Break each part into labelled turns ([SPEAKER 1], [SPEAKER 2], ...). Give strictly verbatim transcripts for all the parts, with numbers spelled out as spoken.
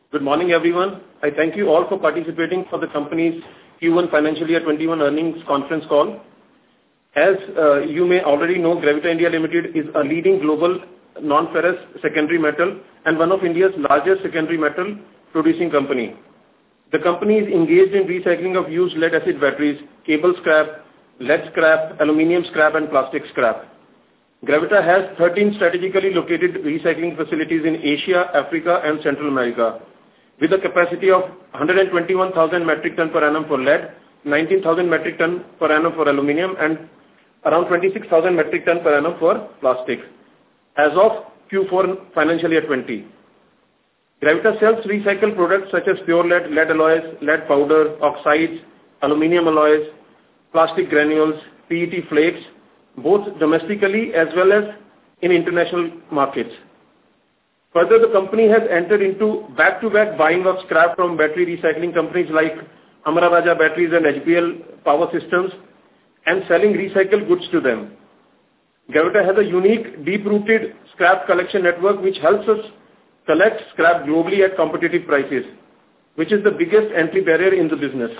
[SPEAKER 1] Good morning, everyone. I thank you all for participating for the company's Q one financial year twenty-one earnings conference call. As uh, you may already know, Gravita India Limited is a leading global non-ferrous secondary metal and one of India's largest secondary metal producing company. The company is engaged in recycling of used lead-acid batteries, cable scrap, lead scrap, aluminium scrap, and plastic scrap. Gravita has thirteen strategically located recycling facilities in Asia, Africa, and Central America, with a capacity of one hundred twenty-one thousand metric ton per annum for lead, nineteen thousand metric ton per annum for aluminium, and around twenty-six thousand metric ton per annum for plastic. As of Q four financial year twenty, Gravita sells recycled products such as pure lead, lead alloys, lead powder, oxides, aluminium alloys, plastic granules, P E T flakes, both domestically as well as in international markets. Further, the company has entered into back-to-back buying of scrap from battery recycling companies like Amara Raja Batteries and H B L Power Systems and selling recycled goods to them. Gravita has a unique, deep-rooted scrap collection network which helps us collect scrap globally at competitive prices, which is the biggest entry barrier in the business.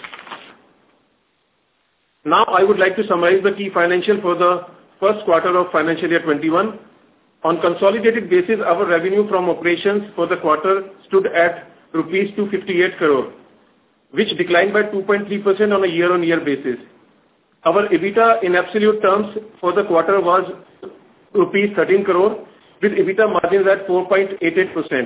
[SPEAKER 1] Now, I would like to summarize the key financial for the first quarter of financial year twenty-one. On consolidated basis, our revenue from operations for the quarter stood at rupees two hundred fifty-eight crore, which declined by two point three percent on a year-on-year basis. Our EBITDA in absolute terms for the quarter was rupees thirteen crore, with EBITDA margins at four point eight eight percent.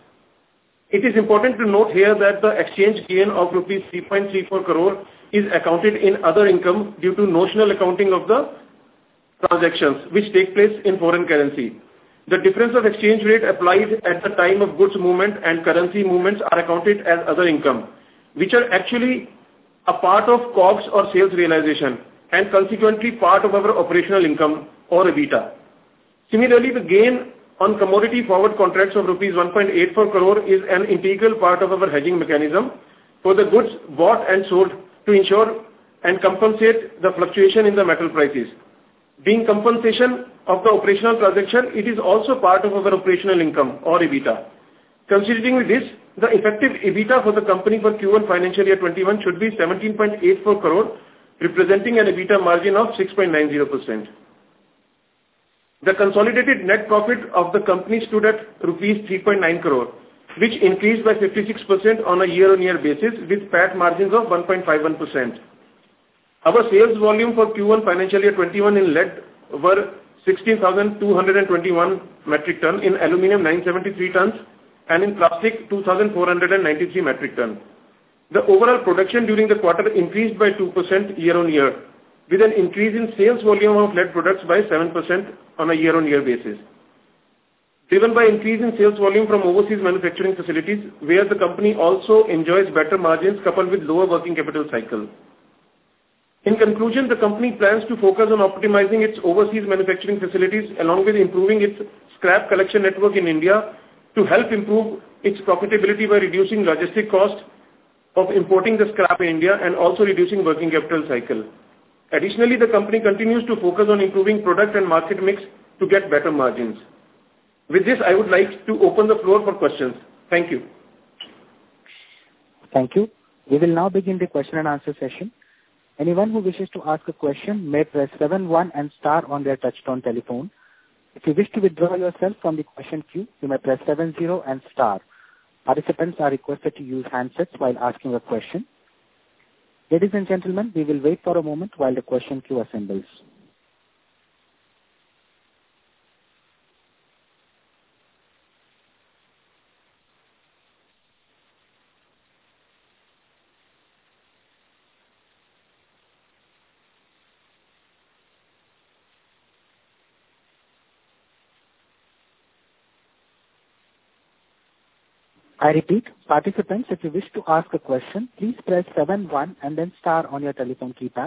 [SPEAKER 1] It is important to note here that the exchange gain of rupees three point three four crore is accounted in other income due to notional accounting of the transactions which take place in foreign currency. The difference of exchange rate applied at the time of goods movement and currency movements are accounted as other income, which are actually a part of C O G S or sales realization and consequently part of our operational income or EBITDA. Similarly, the gain on commodity forward contracts of rupees one point eight four crore is an integral part of our hedging mechanism for the goods bought and sold to ensure and compensate the fluctuation in the metal prices. Being compensation of the operational transaction, it is also part of our operational income or EBITDA. Considering this, the effective EBITDA for the company for Q one financial year twenty-one should be seventeen point eight four crore, representing an EBITDA margin of six point nine zero percent. The consolidated net profit of the company stood at rupees three point nine crore, which increased by fifty-six percent on a year-on-year basis with P A T margins of one point five one percent. Our sales volume for Q one financial year twenty-one in lead were sixteen thousand two hundred twenty-one metric ton, in aluminium nine hundred seventy-three tons, and in plastic two thousand four hundred ninety-three metric ton. The overall production during the quarter increased by two percent year-on-year, with an increase in sales volume of lead products by seven percent on a year-on-year basis. Driven by increase in sales volume from overseas manufacturing facilities, where the company also enjoys better margins coupled with lower working capital cycle. In conclusion, the company plans to focus on optimizing its overseas manufacturing facilities along with improving its scrap collection network in India to help improve its profitability by reducing logistic cost of importing the scrap in India and also reducing working capital cycle. Additionally, the company continues to focus on improving product and market mix to get better margins. With this, I would like to open the floor for questions. Thank you.
[SPEAKER 2] Thank you. We will now begin the question and answer session. Anyone who wishes to ask a question may press seven one and star on their touchtone telephone. If you wish to withdraw yourself from the question queue, you may press seven zero and star. Participants are requested to use handsets while asking a question. Ladies and gentlemen, we will wait for a moment while the question queue assembles. I repeat, participants, if you wish to ask a question, please press seven one and then star on your telephone keypad.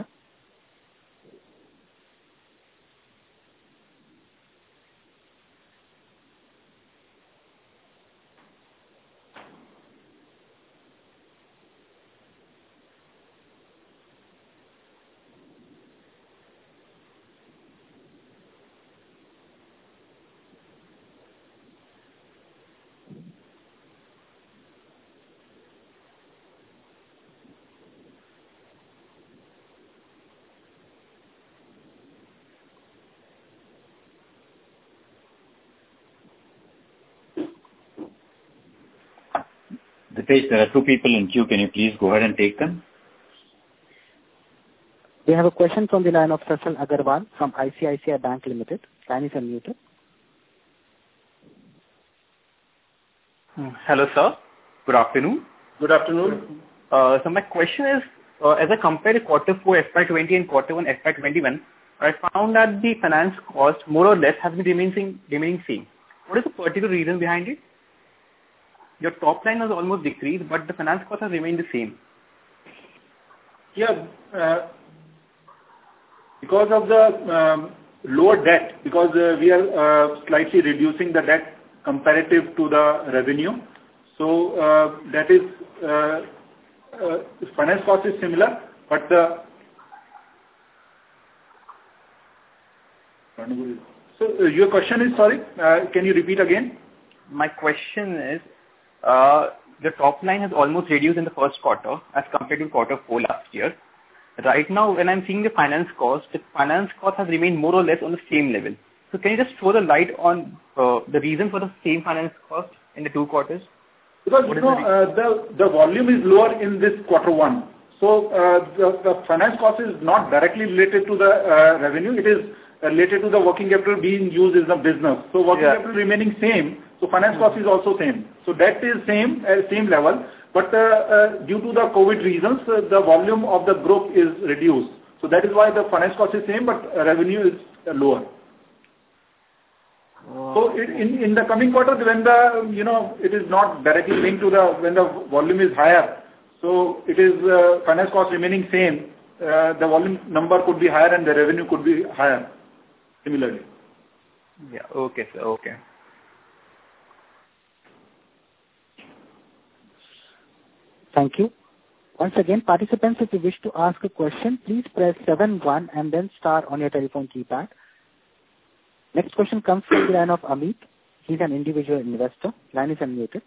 [SPEAKER 3] Dipesh, there are two people in queue. Can you please go ahead and take them?
[SPEAKER 2] We have a question from the line of Sasal Agarwal from I C I C I Bank Limited. Line is unmuted.
[SPEAKER 4] Hello, sir. Good afternoon.
[SPEAKER 1] Good afternoon.
[SPEAKER 4] Uh, so my question is, uh, as I compare the quarter four F Y twenty and quarter one F Y twenty-one, I found that the finance cost more or less has been remaining remaining same. What is the particular reason behind it? Your top line has almost decreased, but the finance cost has remained the same.
[SPEAKER 5] Yeah, uh, because of the um, lower debt, because uh, we are uh, slightly reducing the debt comparative to the revenue. So uh, that is, uh, uh, finance cost is similar, but the so uh, your question is, sorry, uh, can you repeat again?
[SPEAKER 4] My question is, uh, the top line has almost reduced in the first quarter as compared to quarter four last year. Right now, when I'm seeing the finance cost, the finance cost has remained more or less on the same level. So can you just throw the light on uh, the reason for the same finance cost in the two quarters?
[SPEAKER 5] Because you know, the, uh, the, the volume is lower in this quarter one. So uh, the, the finance cost is not directly related to the uh, revenue. It is related to the working capital being used in the business. So working yeah. capital remaining same. So finance cost is also same. So debt is same, uh, same level. But uh, uh, due to the COVID reasons, uh, the volume of the group is reduced. So that is why the finance cost is same, but uh, revenue is uh, lower. Oh. So it, in in the coming quarter, when the you know it is not directly linked to the when the volume is higher, so it is uh, finance cost remaining same. Uh, the volume number could be higher and the revenue could be higher. Similarly.
[SPEAKER 4] Yeah. Okay, sir. Okay.
[SPEAKER 2] Thank you. Once again, participants, if you wish to ask a question, please press seven one and then star on your telephone keypad. Next question comes from the line of Amit. He's an individual investor. Line is unmuted.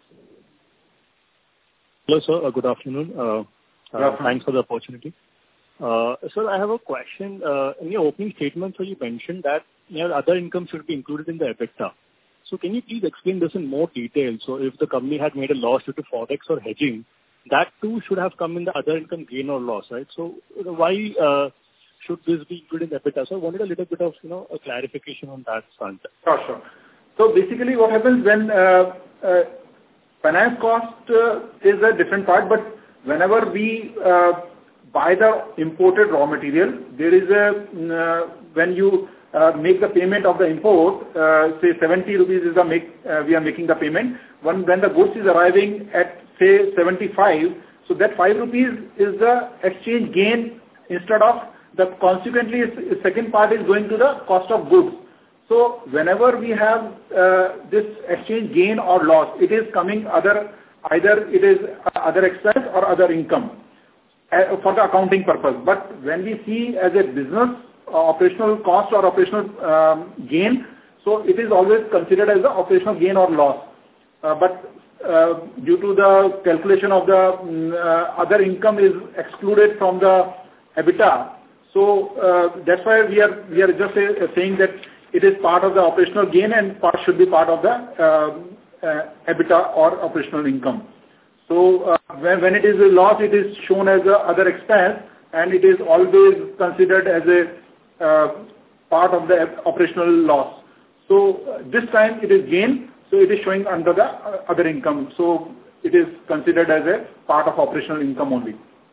[SPEAKER 6] Hello, sir. Uh, good afternoon. Uh, uh, thanks for the opportunity. Uh, sir, I have a question. Uh, in your opening statement, so you mentioned that you know, other income should be included in the EBITDA. So can you please explain this in more detail? So if the company had made a loss due to forex or hedging, that too should have come in the other income gain or loss, right? So why uh, should this be included in the EBITDA? So I wanted a little bit of, you know, a clarification on that front.
[SPEAKER 5] Sure, sure. So basically what happens when uh, uh, finance cost uh, is a different part, but whenever we uh, buy the imported raw material, there is a, uh, when you uh, make the payment of the import, uh, say seventy rupees is the make, uh, we are making the payment. When, when the goods is arriving at say seventy-five, so that five rupees is the exchange gain instead of the consequently second part is going to the cost of goods. So whenever we have uh, this exchange gain or loss, it is coming other, either it is other expense or other income uh, for the accounting purpose. But when we see as a business uh, operational cost or operational um, gain, so it is always considered as the operational gain or loss. Uh, but Uh, due to the calculation of the um, uh, other income is excluded from the EBITDA. So uh, that's why we are we are just uh, saying that it is part of the operational gain and part should be part of the uh, uh, EBITDA or operational income. So uh, when, when it is a loss, it is shown as a other expense and it is always considered as a uh, part of the operational loss. So uh, this time it is gain. So it is showing under the other income. So it is considered as a part of operational income only.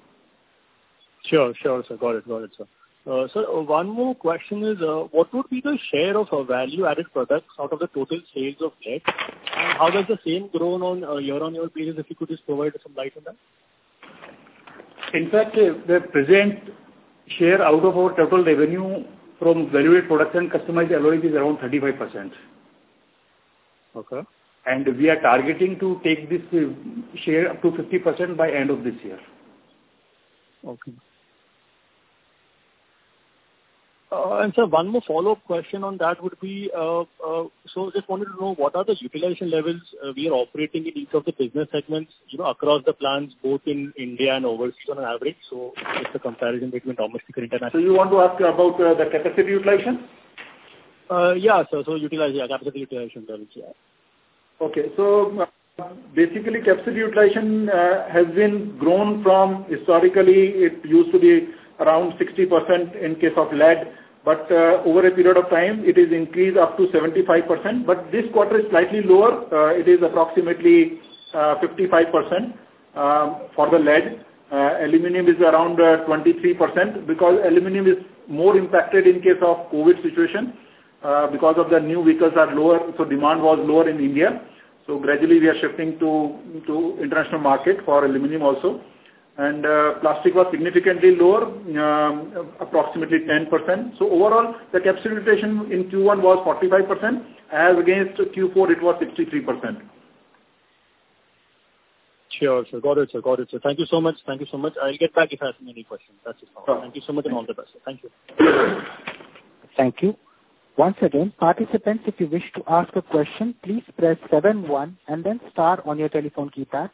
[SPEAKER 6] Sure, sure, sir. Got it, got it, sir. Uh, sir, uh, one more question is, uh, what would be the share of uh, value-added products out of the total sales of net? And how does the same grow on uh, year-on-year basis? If you could just provide some light on that.
[SPEAKER 5] In fact, uh, the present share out of our total revenue from value-added products and customized alloys is around thirty-five percent.
[SPEAKER 6] Okay.
[SPEAKER 5] And we are targeting to take this uh, share up to fifty percent by end of this year.
[SPEAKER 6] Okay. Uh, and sir, one more follow-up question on that would be, uh, uh, so just wanted to know what are the utilization levels uh, we are operating in each of the business segments, you know, across the plants, both in India and overseas on an average. So it's a comparison between domestic and international.
[SPEAKER 5] So you want to ask about uh, the capacity utilization?
[SPEAKER 6] Uh, yeah, sir. So utilize, yeah, capacity utilization levels, yeah.
[SPEAKER 5] Okay. So basically capacity utilization uh, has been grown from historically it used to be around sixty percent in case of lead, but uh, over a period of time it is increased up to seventy-five percent, but this quarter is slightly lower. Uh, it is approximately uh, fifty-five percent um, for the lead. Uh, aluminum is around uh, twenty-three percent because aluminum is more impacted in case of COVID situation uh, because of the new vehicles are lower, so demand was lower in India. So gradually we are shifting to, to international market for aluminum also. And uh, plastic was significantly lower, um, approximately ten percent. So overall, the capacity utilization in Q one was forty-five percent, as against Q four it was sixty-three percent.
[SPEAKER 6] Sure, sir. Got it, sir. Got it, sir. Thank you so much. Thank you so much. I'll get back if I have any questions. That's it.
[SPEAKER 5] Sure.
[SPEAKER 6] Thank you so much and all the best, sir. Thank you.
[SPEAKER 2] Thank you. Once again, participants, if you wish to ask a question, please press seven one and then star on your telephone keypad.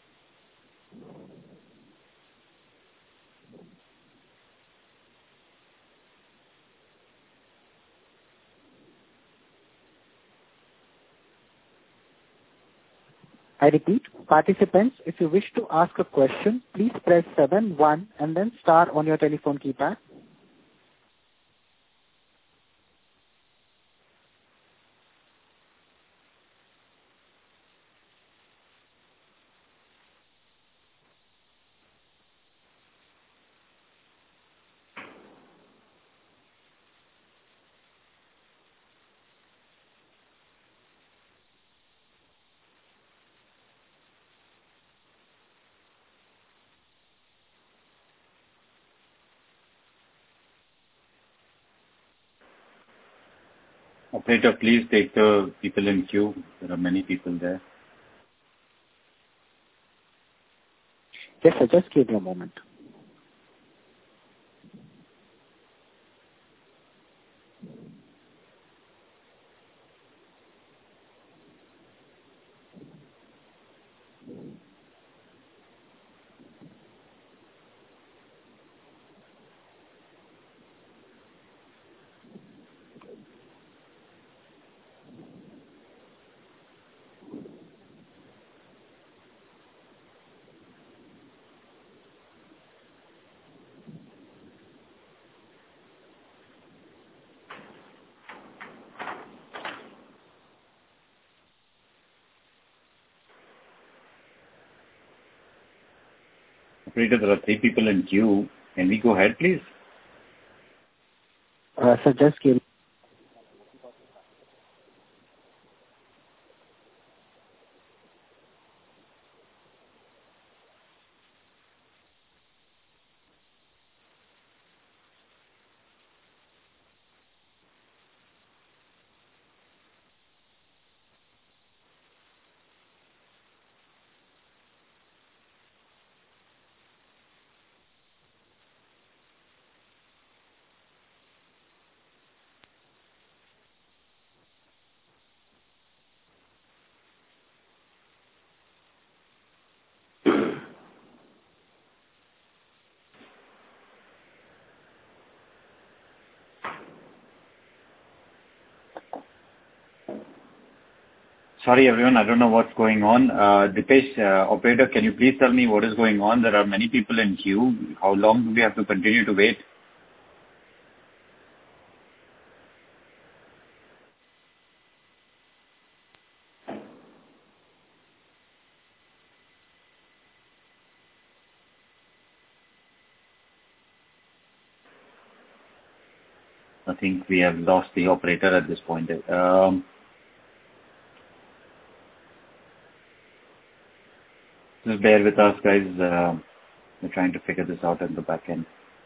[SPEAKER 2] I repeat, participants, if you wish to ask a question, please press seven one and then star on your telephone keypad.
[SPEAKER 3] Operator, please take the people in queue. There are many people there.
[SPEAKER 2] Yes, sir. Just give me a moment.
[SPEAKER 3] Operator, there are three people in queue. Can we go ahead, please?
[SPEAKER 2] Uh, sir, just give
[SPEAKER 3] Sorry, everyone. I don't know what's going on. Uh, Dipesh, uh, operator, can you please tell me what is going on? There are many people in queue. How long do we have to continue to wait? I think we have lost the operator at this point. Um, Just bear with us, guys. Uh, we're trying to figure this out at the back end.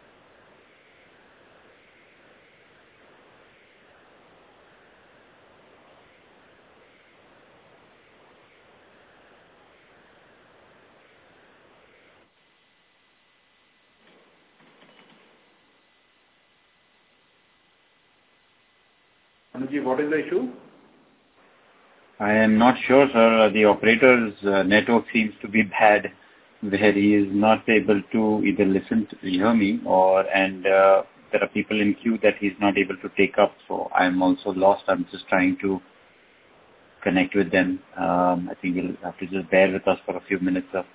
[SPEAKER 5] Anuji, what is the issue?
[SPEAKER 3] I am not sure, sir. The operator's uh, network seems to be bad, where he is not able to either listen to hear me, or and uh, there are people in queue that he's not able to take up. So I'm also lost. I'm just trying to connect with them. Um, I think you'll have to just bear with us for a few minutes, sir.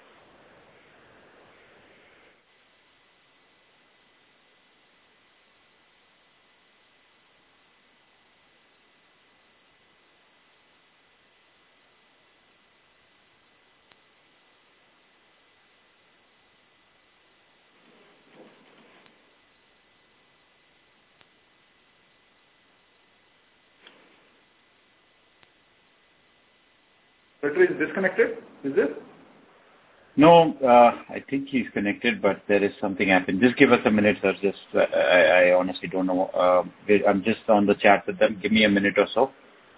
[SPEAKER 5] Secretary is disconnected, is this?
[SPEAKER 3] No, uh, I think he's connected, but there is something happened. Just give us a minute, sir. Just, uh, I, I honestly don't know. Uh, I'm just on the chat with them. Give me a minute or so.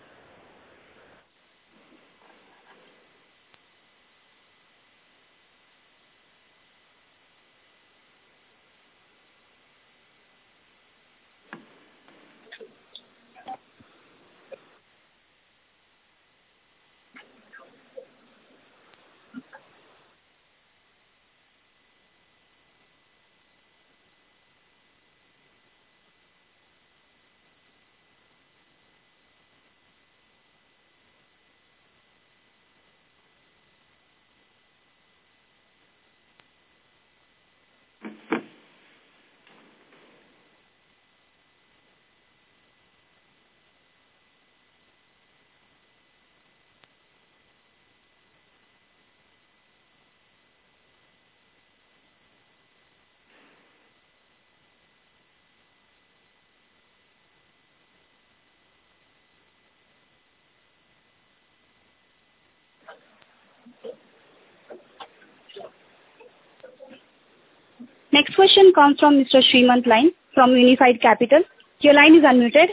[SPEAKER 7] Next question comes from Mister Srimant Line from Unified Capital. Your line is unmuted.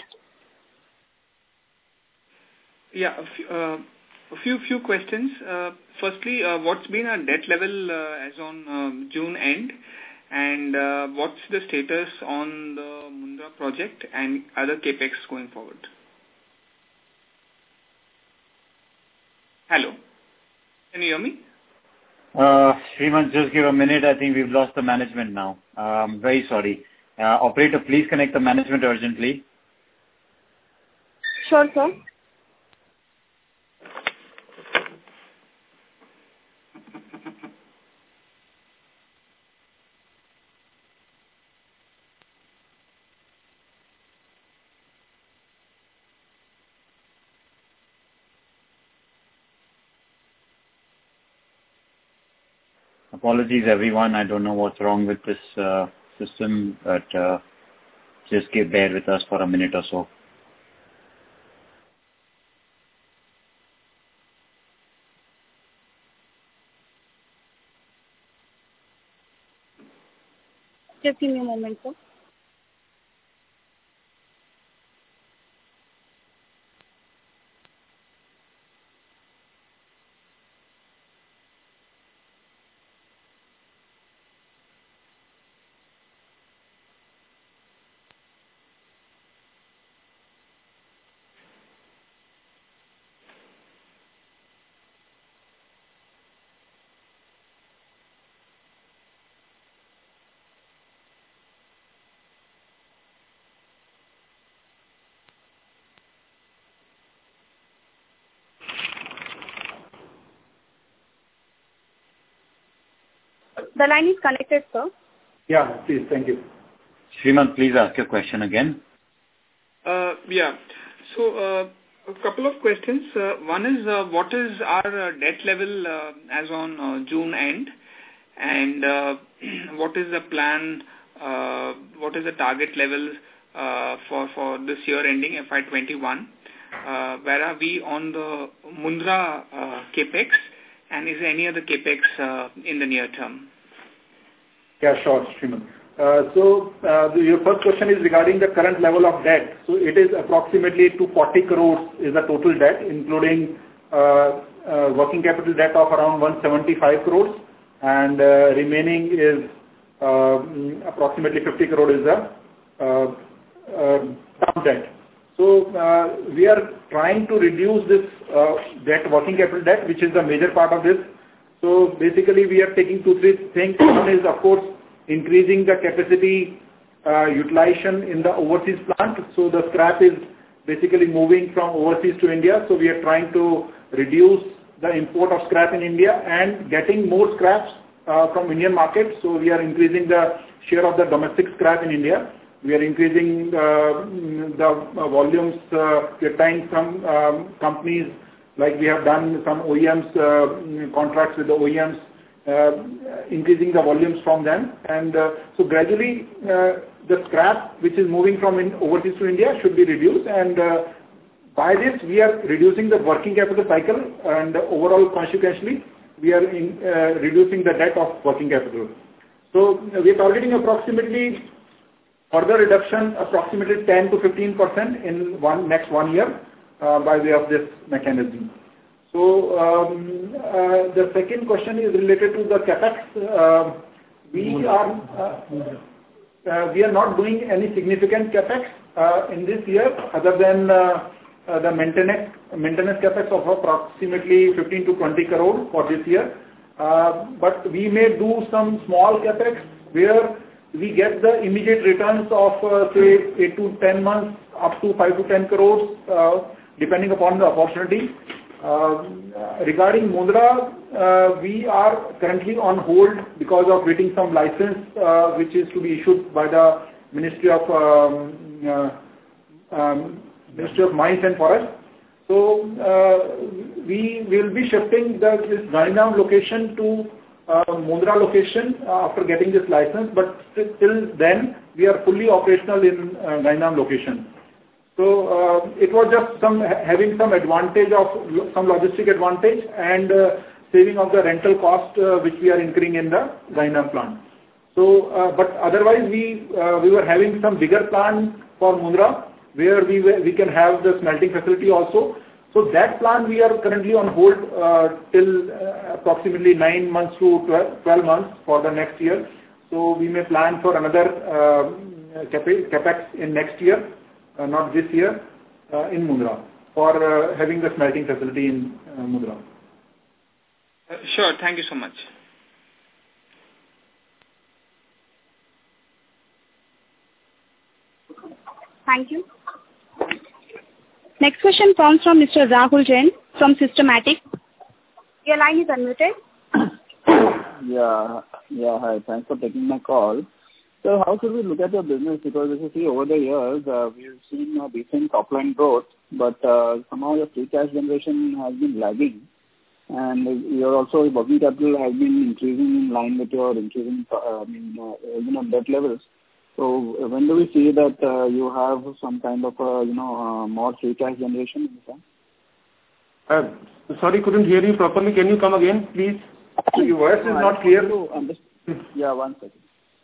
[SPEAKER 8] Yeah, a few, uh, a few, few questions. Uh, firstly, uh, what's been our debt level uh, as on um, June end? And uh, what's the status on the Mundra project and other capex going forward? Hello? Can you hear me?
[SPEAKER 3] Uh, Srimant, just give a minute. I think we've lost the management now. Um, very sorry. Uh, operator, please connect the management urgently.
[SPEAKER 7] Sure, sir.
[SPEAKER 3] Apologies, everyone. I don't know what's wrong with this uh, system, but uh, just give bear with us for a minute or so.
[SPEAKER 7] Just give me a moment, sir. The line is connected, sir.
[SPEAKER 5] Yeah, please. Thank you.
[SPEAKER 3] Srimant, please ask your question again.
[SPEAKER 8] Uh, yeah. So, uh, a couple of questions. Uh, one is, uh, what is our uh, debt level uh, as on uh, June end? And uh, what is the plan, uh, what is the target level uh, for, for this year ending F Y twenty-one? Uh, where are we on the Mundra uh, capex? And is there any other capex uh, in the near term?
[SPEAKER 5] Yeah, sure, Srimant. Uh, so, uh, the, your first question is regarding the current level of debt. So, it is approximately two hundred forty crores is the total debt, including uh, uh, working capital debt of around one hundred seventy-five crores, and uh, remaining is uh, approximately fifty crores is the uh, uh, term debt. So, uh, we are trying to reduce this uh, debt, working capital debt, which is the major part of this. So, basically, we are taking two, three things. One is, of course, increasing the capacity uh, utilization in the overseas plant. So, the scrap is basically moving from overseas to India. So we are trying to reduce the import of scrap in India and getting more scraps uh, from Indian market. So we are increasing the share of the domestic scrap in India. We are increasing uh, the uh, volumes. Uh, we are tying some um, companies, like we have done some O E Ms, uh, contracts with the O E Ms, uh, increasing the volumes from them. And uh, so gradually uh, the scrap which is moving from in overseas to India should be reduced. And uh, by this we are reducing the working capital cycle, and overall consequently we are in, uh, reducing the debt of working capital. So uh, we are targeting approximately further reduction, approximately ten to fifteen percent in one next one year uh, by way of this mechanism. So um, uh, the second question is related to the capex. Uh, we are uh, uh, we are not doing any significant capex uh, in this year, other than uh, uh, the maintenance maintenance capex of approximately fifteen to twenty crore for this year. Uh, but we may do some small capex where we get the immediate returns of uh, say eight to ten months, up to five to ten crores, uh, depending upon the opportunity. Uh, regarding Mundra, uh, we are currently on hold because of getting some license uh, which is to be issued by the Ministry of um, uh, um, Ministry of Mines and Forests. So uh, we will be shifting the, this Gaindam location to uh, Mundra location uh, after getting this license, but st till then we are fully operational in uh, Gaindam location. So uh, it was just some having some advantage of some logistic advantage and uh, saving of the rental cost uh, which we are incurring in the Gaindam plant. So, uh, but otherwise we uh, we were having some bigger plan for Mundra, where we we can have the smelting facility also. So that plan we are currently on hold uh, till uh, approximately nine months to twelve months for the next year. So we may plan for another uh, capex in next year, uh, not this year, uh, in Mundra, for uh, having the smelting facility in uh, Mundra.
[SPEAKER 8] Uh, sure, thank you so much.
[SPEAKER 7] Thank you. Next question comes from Mister Rahul Jain from Systematic. Your line is unmuted.
[SPEAKER 9] Yeah, yeah, hi. Thanks for taking my call. So how should we look at your business? Because as you see, over the years, uh, we've seen a decent top-line growth, but uh, somehow your free cash generation has been lagging. And your also working capital has been increasing in line with your increasing uh, I mean, uh, you know, debt levels. So when do we see that uh, you have some kind of uh, you know uh, more free cash generation in the time?
[SPEAKER 1] Uh, sorry, couldn't hear you properly. Can you come again, please?
[SPEAKER 5] Your voice is no, not clear.
[SPEAKER 9] Yeah, one second.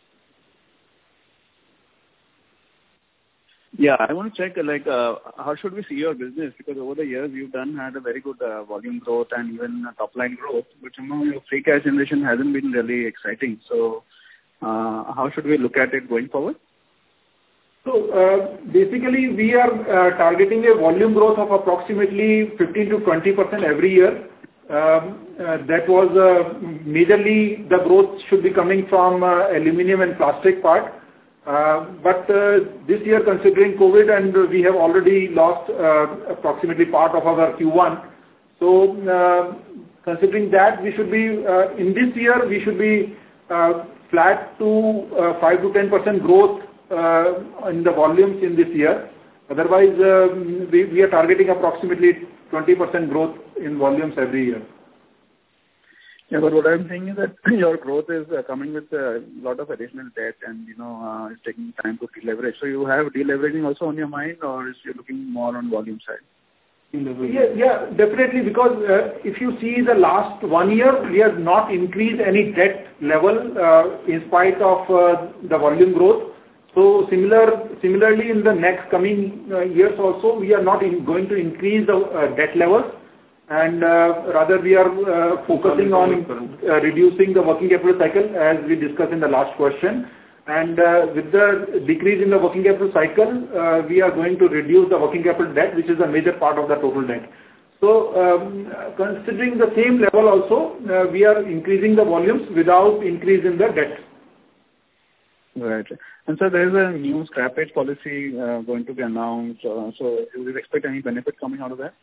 [SPEAKER 6] Yeah, I want to check, like, uh, how should we see your business? Because over the years, you've done had a very good uh, volume growth and even uh, top-line growth, but somehow your free cash generation hasn't been really exciting. So, uh, how should we look at it going forward?
[SPEAKER 5] So, uh, basically, we are uh, targeting a volume growth of approximately fifteen to twenty percent every year. Um, uh, that was uh, majorly the growth should be coming from uh, aluminum and plastic part. Uh, but uh, this year, considering COVID, and uh, we have already lost uh, approximately part of our Q one. So, uh, considering that, we should be uh, in this year we should be uh, flat to uh, five to ten percent growth uh, in the volumes in this year. Otherwise, uh, we, we are targeting approximately twenty percent growth in volumes every year.
[SPEAKER 6] Yeah, but what I'm saying is that your growth is uh, coming with a lot of additional debt, and you know uh, it's taking time to deleverage. So you have deleveraging also on your mind, or is you looking more on volume side?
[SPEAKER 5] Yeah, yeah, definitely. Because uh, if you see the last one year, we have not increased any debt level uh, in spite of uh, the volume growth. So similar, similarly, in the next coming uh, years also, we are not in, going to increase the uh, debt levels. And uh, rather we are uh, focusing on uh, reducing the working capital cycle, as we discussed in the last question. And uh, with the decrease in the working capital cycle, uh, we are going to reduce the working capital debt, which is a major part of the total debt. So um, considering the same level also, uh, we are increasing the volumes without increase in the debt.
[SPEAKER 9] Right. And so there is a new scrappage policy uh, going to be announced. Uh, so do you expect any benefit coming out of that?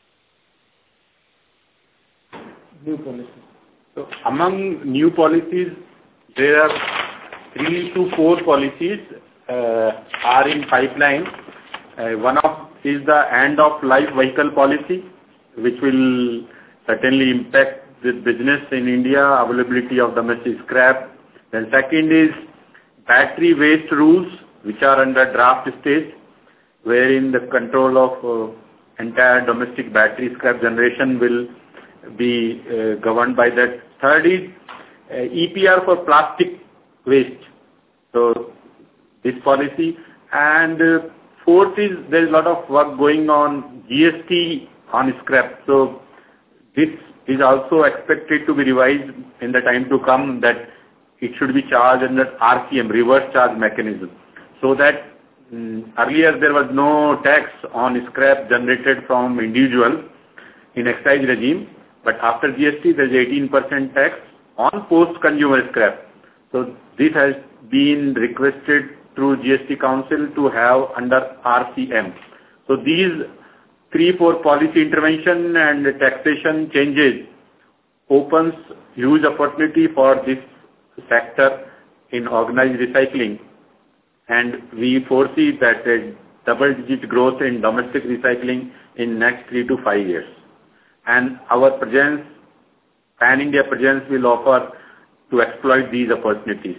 [SPEAKER 1] New policy.
[SPEAKER 3] So among new policies, there are three to four policies uh, are in pipeline. Uh, one of is the end of life vehicle policy, which will certainly impact the business in India, availability of domestic scrap. Then second is battery waste rules, which are under draft stage, wherein the control of uh, entire domestic battery scrap generation will be uh, governed by that. Third is uh, E P R for plastic waste. So this policy. And uh, fourth is there is a lot of work going on G S T on scrap. So this is also expected to be revised in the time to come, that it should be charged under R C M, reverse charge mechanism. So that um, earlier there was no tax on scrap generated from individual in excise regime, but after G S T there is eighteen percent tax on post-consumer scrap. So this has been requested through G S T Council to have under R C M. So these three, four policy intervention and taxation changes opens huge opportunity for this sector in organized recycling, and we foresee that a double-digit growth in domestic recycling in next three to five years. And our presence, pan-India presence, will offer to exploit these opportunities.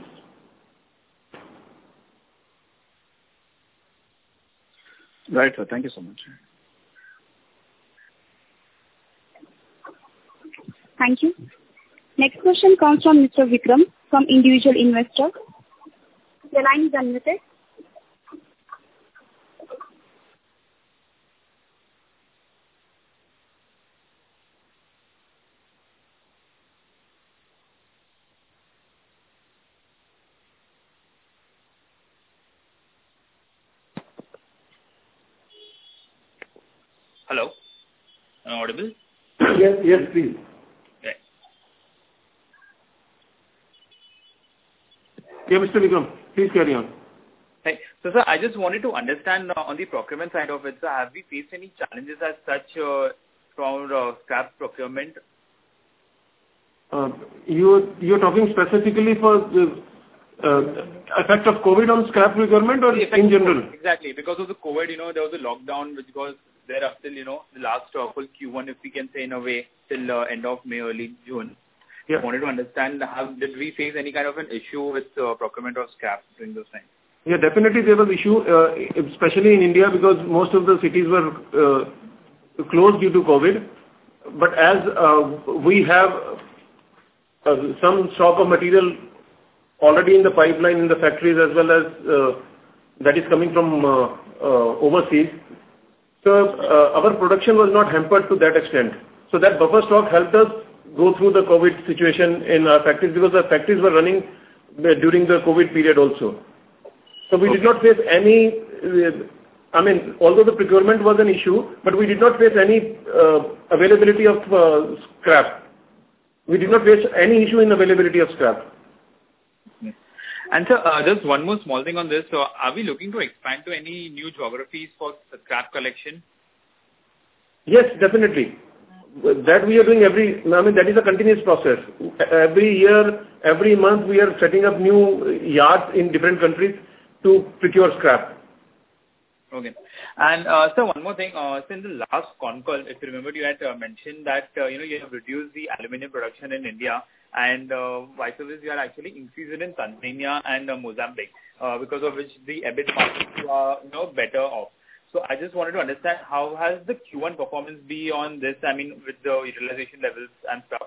[SPEAKER 9] Right, sir. Thank you so much.
[SPEAKER 7] Thank you. Next question comes from Mister Vikram from Individual Investor. Your line is unmuted.
[SPEAKER 10] Hello, am I audible?
[SPEAKER 1] Yes, yes, please.
[SPEAKER 10] Okay.
[SPEAKER 1] Yeah, Mister Vikram, please carry on.
[SPEAKER 10] Hey, so sir, I just wanted to understand uh, on the procurement side of it, sir, have we faced any challenges as such uh, from uh, scrap procurement?
[SPEAKER 1] Uh, you you're talking specifically for the uh, effect of COVID on scrap procurement, or in general?
[SPEAKER 10] Exactly, because of the COVID, you know, there was a lockdown which was there up till, you know, the last uh, full Q one, if we can say in a way, till uh, end of May, early June. Yeah. I wanted to understand, how did we face any kind of an issue with uh, procurement of scrap during those times?
[SPEAKER 1] Yeah, definitely there was issue, uh, especially in India, because most of the cities were uh, closed due to COVID. But as uh, we have uh, some stock of material already in the pipeline in the factories, as well as uh, that is coming from uh, uh, overseas, so uh, our production was not hampered to that extent. So that buffer stock helped us go through the COVID situation in our factories, because our factories were running during the COVID period also. So we okay. did not face any, uh, I mean, although the procurement was an issue, but we did not face any uh, availability of uh, scrap. We did not face any issue in availability of scrap.
[SPEAKER 10] Okay. And sir, uh, just one more small thing on this. So are we looking to expand to any new geographies for scrap collection?
[SPEAKER 1] Yes, definitely. That we are doing every, I mean, that is a continuous process. Every year, every month, we are setting up new yards in different countries to procure scrap.
[SPEAKER 10] Okay. And uh, sir, one more thing. Uh, so in the last con call, if you remember, you had uh, mentioned that uh, you know you have reduced the aluminium production in India, and uh, vice versa, you are actually increased it in Tanzania and uh, Mozambique, uh, because of which the E B I T margins are you know better off. So I just wanted to understand, how has the Q one performance been on this? I mean, with the utilization levels and stuff.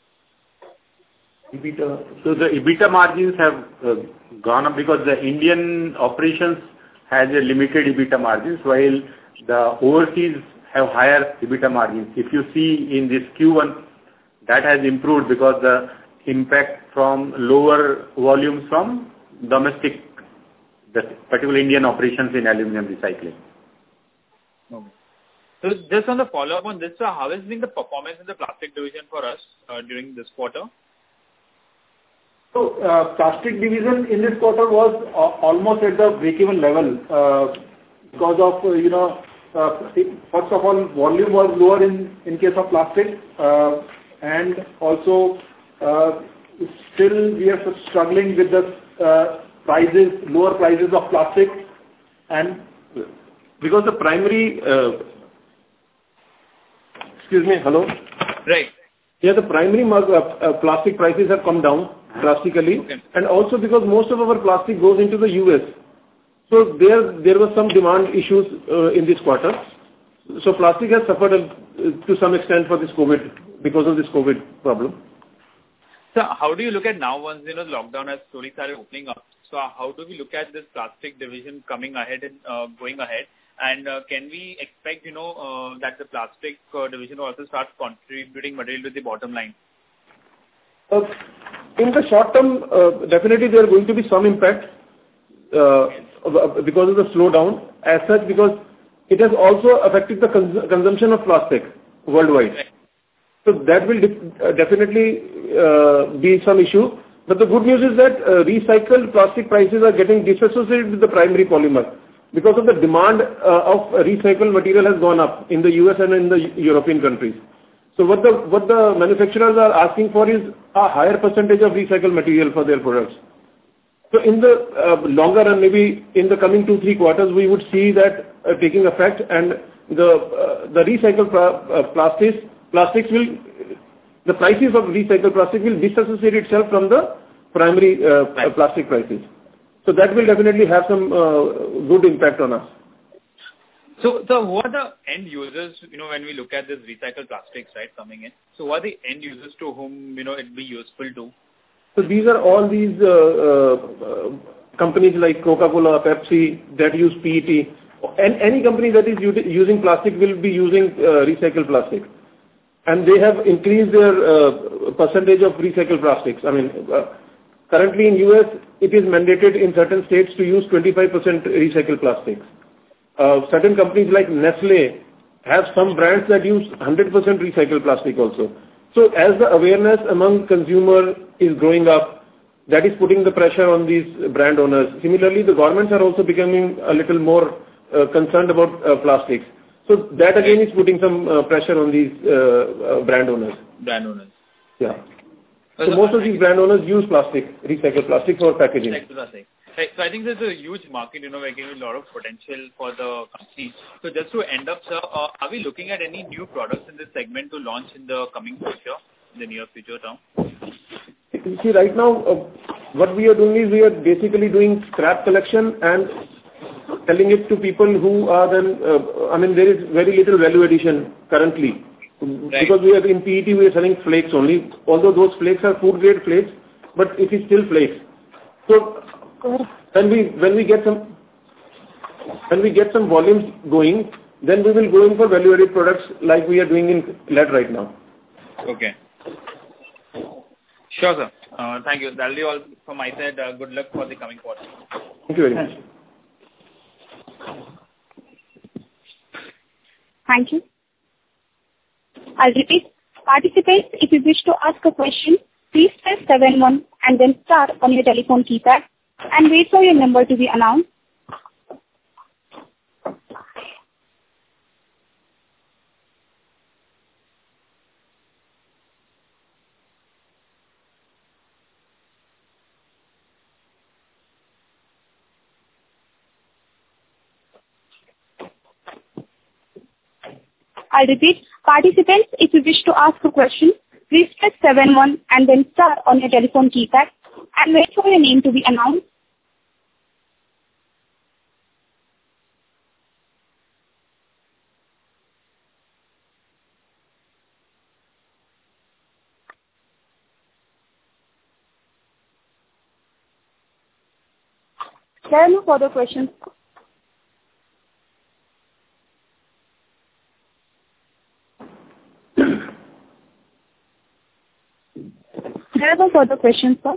[SPEAKER 1] EBITDA.
[SPEAKER 3] So the EBITDA margins have uh, gone up because the Indian operations has a limited EBITDA margins, while the overseas have higher EBITDA margins. If you see in this Q one, that has improved because the impact from lower volumes from domestic, the particular Indian operations in aluminum recycling.
[SPEAKER 10] Okay. So just on the follow-up on this, so how has been the performance in the plastic division for us uh, during this quarter?
[SPEAKER 1] So
[SPEAKER 5] So, uh, plastic division in this quarter was uh, almost at the break-even level uh, because of, uh, you know, uh, first of all, volume was lower in, in case of plastic uh, and also uh, still we are struggling with the uh, prices, lower prices of plastic and
[SPEAKER 1] because the primary, uh, excuse me, hello?
[SPEAKER 10] Right.
[SPEAKER 1] Yeah, the primary uh, uh, plastic prices have come down drastically,
[SPEAKER 10] okay.
[SPEAKER 1] and also because most of our plastic goes into the U S. So there there was some demand issues uh, in this quarter. So plastic has suffered uh, to some extent for this COVID, because of this COVID problem.
[SPEAKER 10] So how do you look at now once, you know, the lockdown has slowly started opening up? So how do we look at this plastic division coming ahead and uh, going ahead? And uh, can we expect, you know, uh, that the plastic uh, division also starts contributing material to the bottom line?
[SPEAKER 1] Uh, in the short term, uh, definitely there are going to be some impact uh, because of the slowdown as such, because it has also affected the cons consumption of plastic worldwide. Right. So that will de uh, definitely uh, be some issue. But the good news is that uh, recycled plastic prices are getting disassociated with the primary polymer because of the demand uh, of recycled material has gone up in the U S and in the European countries. So what the what the manufacturers are asking for is a higher percentage of recycled material for their products. So in the uh, longer run, maybe in the coming two three quarters, we would see that uh, taking effect, and the uh, the recycled pla uh, plastics plastics will the prices of recycled plastic will disassociate itself from the primary uh, right. plastic prices. So that will definitely have some uh, good impact on us.
[SPEAKER 10] So, so who are the end users, you know, when we look at this recycled plastics, right, coming in? So who are the end users to whom, you know, it be useful to?
[SPEAKER 1] So these are all these uh, uh, companies like Coca-Cola, Pepsi that use P E T. And any company that is using plastic will be using uh, recycled plastic. And they have increased their uh, percentage of recycled plastics. I mean, uh, currently in U S, it is mandated in certain states to use twenty-five percent recycled plastics. Uh, certain companies like Nestle have some brands that use one hundred percent recycled plastic also. So as the awareness among consumer is growing up, that is putting the pressure on these brand owners. Similarly, the governments are also becoming a little more uh, concerned about uh, plastics. So that again is putting some uh, pressure on these uh, uh, brand owners.
[SPEAKER 10] Brand owners.
[SPEAKER 1] Yeah. So, so most of these brand owners use plastic, recycled plastic for packaging.
[SPEAKER 10] Plastic. Right. So I think there's a huge market, you know, we're giving a lot of potential for the company. So just to end up, sir, uh, are we looking at any new products in this segment to launch in the coming future, in the near future now?
[SPEAKER 1] See, right now, uh, what we are doing is we are basically doing scrap collection and selling it to people who are then, uh, I mean, there is very little value addition currently. Right. Because we are in P E T, we are selling flakes only. Although those flakes are food grade flakes, but it is still flakes. So when we when we get some when we get some volumes going, then we will go in for value added products like we are doing in L E D right now.
[SPEAKER 10] Okay. Sure, sir. Uh, thank you. That'll be all from my side. Uh, good luck for the coming quarter.
[SPEAKER 1] Thank you very much.
[SPEAKER 7] Thank you. I'll repeat. Participants, if you wish to ask a question, please press seven one and then star on your telephone keypad and wait for your number to be announced. I'll repeat. Participants, if you wish to ask a question, please press seven one and then star on your telephone keypad and wait for your name to be announced. There are no further questions. There are no further questions, sir.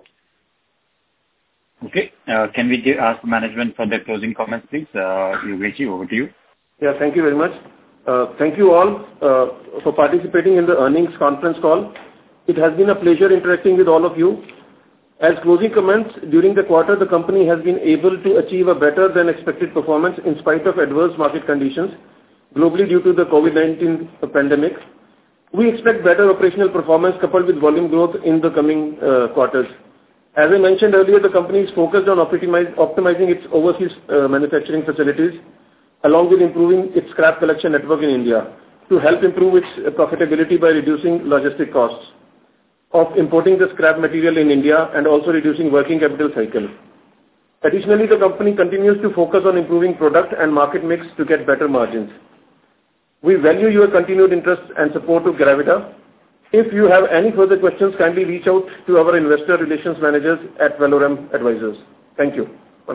[SPEAKER 3] Okay. Uh, can we give, ask management for their closing comments, please? Uh, Yogesh, over to you.
[SPEAKER 1] Yeah, thank you very much. Uh, thank you all uh, for participating in the earnings conference call. It has been a pleasure interacting with all of you. As closing comments, during the quarter, the company has been able to achieve a better than expected performance in spite of adverse market conditions globally due to the COVID nineteen pandemic. We expect better operational performance coupled with volume growth in the coming uh, quarters. As I mentioned earlier, the company is focused on optimize, optimizing its overseas uh, manufacturing facilities along with improving its scrap collection network in India to help improve its profitability by reducing logistic costs of importing the scrap material in India and also reducing working capital cycle. Additionally, the company continues to focus on improving product and market mix to get better margins. We value your continued interest and support to Gravita. If you have any further questions, kindly reach out to our investor relations managers at Valorem Advisors. Thank you.